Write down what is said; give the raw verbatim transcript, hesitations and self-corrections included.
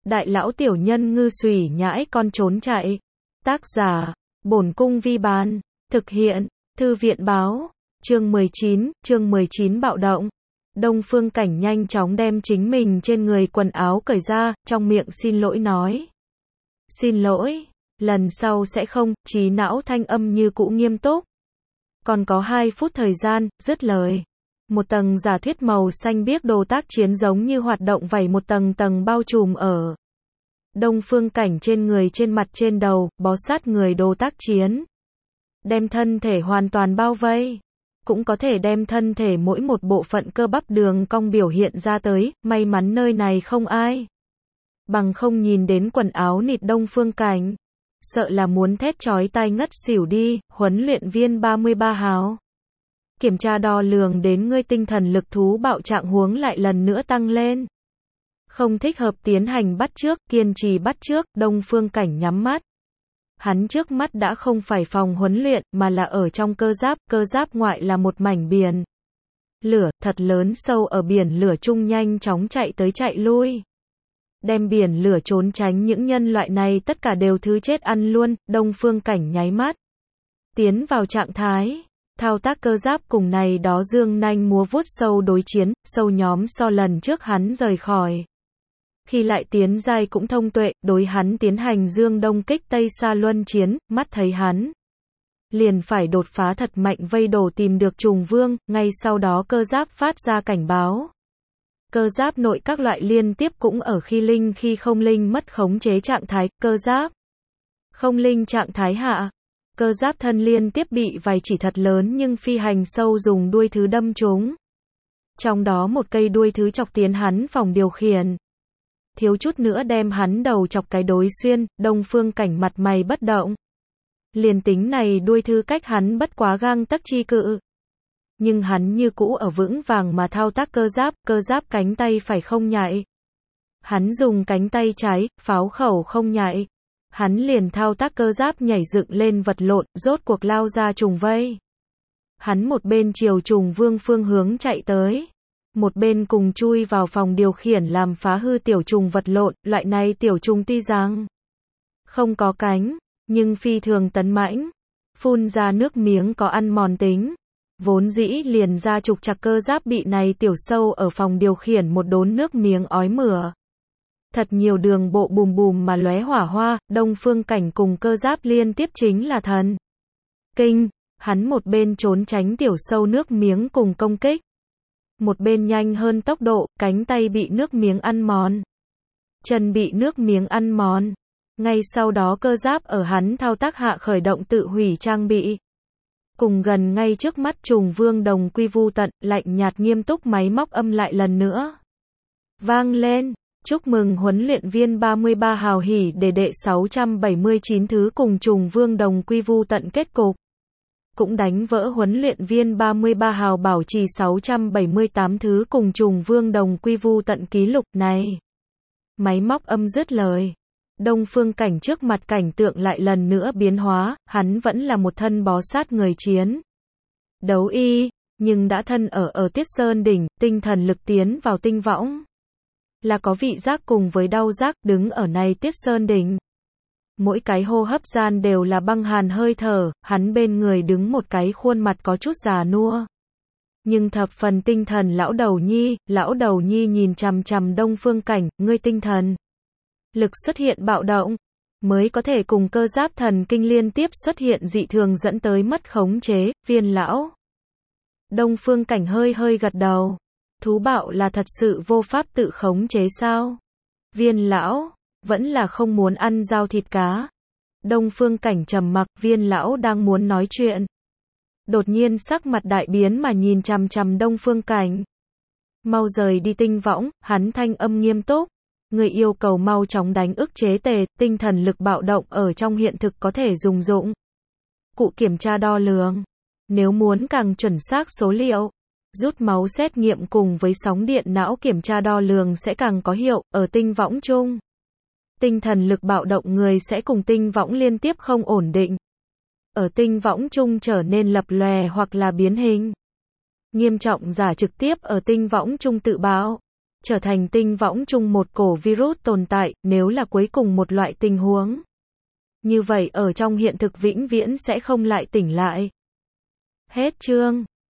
Đại lão tiểu nhân ngư xùy nhãi con trốn chạy. Tác giả, Bổn Cung Vi Bán. Thực hiện, Thư viện Báo. Chương mười chín, chương mười chín bạo động. Đông Phương Cảnh nhanh chóng đem chính mình trên người quần áo cởi ra, trong miệng xin lỗi nói. Xin lỗi, lần sau sẽ không, trí não thanh âm như cũ nghiêm túc. Còn có hai phút thời gian, dứt lời. Một tầng giả thuyết màu xanh biếc đồ tác chiến giống như hoạt động vảy một tầng tầng bao trùm ở Đông Phương Cảnh trên người, trên mặt, trên đầu, bó sát người đồ tác chiến. Đem thân thể hoàn toàn bao vây. Cũng có thể đem thân thể mỗi một bộ phận cơ bắp đường cong biểu hiện ra tới, may mắn nơi này không ai. Bằng không nhìn đến quần áo nịt Đông Phương Cảnh. Sợ là muốn thét chói tai ngất xỉu đi, huấn luyện viên ba mươi ba hào. Kiểm tra đo lường đến ngươi tinh thần lực thú bạo trạng huống lại lần nữa tăng lên. Không thích hợp tiến hành bắt chước, kiên trì bắt chước, Đông Phương Cảnh nhắm mắt. Hắn trước mắt đã không phải phòng huấn luyện, mà là ở trong cơ giáp, cơ giáp ngoại là một mảnh biển lửa, thật lớn sâu ở biển lửa chung nhanh chóng chạy tới chạy lui. Đem biển lửa trốn tránh những nhân loại này tất cả đều thứ chết ăn luôn, Đông Phương Cảnh nháy mắt. Tiến vào trạng thái. Thao tác cơ giáp cùng này đó dương nanh múa vuốt sâu đối chiến, sâu nhóm so lần trước hắn rời khỏi. Khi lại tiến giai cũng thông tuệ, đối hắn tiến hành dương đông kích tây xa luân chiến, mắt thấy hắn. Liền phải đột phá thật mạnh vây đổ tìm được trùng vương, ngay sau đó cơ giáp phát ra cảnh báo. Cơ giáp nội các loại liên tiếp cũng ở khi linh khi không linh mất khống chế trạng thái, cơ giáp. Không linh trạng thái hạ. Cơ giáp thân liên tiếp bị vài chỉ thật lớn nhưng phi hành sâu dùng đuôi thứ đâm trúng. Trong đó một cây đuôi thứ chọc tiến hắn phòng điều khiển. Thiếu chút nữa đem hắn đầu chọc cái đối xuyên, Đông Phương Cảnh mặt mày bất động. Liền tính này đuôi thứ cách hắn bất quá gang tấc chi cự. Nhưng hắn như cũ ở vững vàng mà thao tác cơ giáp, cơ giáp cánh tay phải không nhạy. Hắn dùng cánh tay trái, pháo khẩu không nhạy. Hắn liền thao tác cơ giáp nhảy dựng lên vật lộn, rốt cuộc lao ra trùng vây. Hắn một bên chiều trùng vương phương hướng chạy tới. Một bên cùng chui vào phòng điều khiển làm phá hư tiểu trùng vật lộn, loại này tiểu trùng tuy rằng không có cánh, nhưng phi thường tấn mãnh. Phun ra nước miếng có ăn mòn tính. Vốn dĩ liền ra trục trặc cơ giáp bị này tiểu sâu ở phòng điều khiển một đốn nước miếng ói mửa. Thật nhiều đường bộ bùm bùm mà lóe hỏa hoa, Đông Phương Cảnh cùng cơ giáp liên tiếp chính là thần kinh, hắn một bên trốn tránh tiểu sâu nước miếng cùng công kích. Một bên nhanh hơn tốc độ, cánh tay bị nước miếng ăn mòn. Chân bị nước miếng ăn mòn. Ngay sau đó cơ giáp ở hắn thao tác hạ khởi động tự hủy trang bị. Cùng gần ngay trước mắt trùng vương đồng quy vu tận, lạnh nhạt nghiêm túc máy móc âm lại lần nữa. Vang lên. Chúc mừng huấn luyện viên ba mươi ba hào hỉ đề đệ sáu trăm bảy mươi chín thứ cùng trùng vương đồng quy vu tận kết cục. Cũng đánh vỡ huấn luyện viên ba mươi ba hào bảo trì sáu trăm bảy mươi tám thứ cùng trùng vương đồng quy vu tận ký lục này. Máy móc âm dứt lời. Đông Phương Cảnh trước mặt cảnh tượng lại lần nữa biến hóa, hắn vẫn là một thân bó sát người chiến. Đấu y, nhưng đã thân ở ở Tiết Sơn đỉnh, tinh thần lực tiến vào tinh võng. Là có vị giác cùng với đau giác, đứng ở này Tiết Sơn đỉnh. Mỗi cái hô hấp gian đều là băng hàn hơi thở, hắn bên người đứng một cái khuôn mặt có chút già nua. Nhưng thập phần tinh thần lão đầu nhi, lão đầu nhi nhìn chằm chằm Đông Phương Cảnh, ngươi tinh thần lực xuất hiện bạo động, mới có thể cùng cơ giáp thần kinh liên tiếp xuất hiện dị thường dẫn tới mất khống chế, viên lão. Đông Phương Cảnh hơi hơi gật đầu. Thú bạo là thật sự vô pháp tự khống chế sao? Viên lão, vẫn là không muốn ăn dao thịt cá. Đông Phương Cảnh trầm mặc, viên lão đang muốn nói chuyện. Đột nhiên sắc mặt đại biến mà nhìn chằm chằm Đông Phương Cảnh. Mau rời đi tinh võng, hắn thanh âm nghiêm túc. Người yêu cầu mau chóng đánh ức chế tề, tinh thần lực bạo động ở trong hiện thực có thể dùng dụng. Cụ kiểm tra đo lường. Nếu muốn càng chuẩn xác số liệu. Rút máu xét nghiệm cùng với sóng điện não kiểm tra đo lường sẽ càng có hiệu, ở tinh võng chung. Tinh thần lực bạo động người sẽ cùng tinh võng liên tiếp không ổn định. Ở tinh võng chung trở nên lập lòe hoặc là biến hình. Nghiêm trọng giả trực tiếp ở tinh võng chung tự bạo. trở thành tinh võng chung một cổ virus tồn tại, nếu là cuối cùng một loại tình huống. Như vậy ở trong hiện thực vĩnh viễn sẽ không lại tỉnh lại. Hết chương.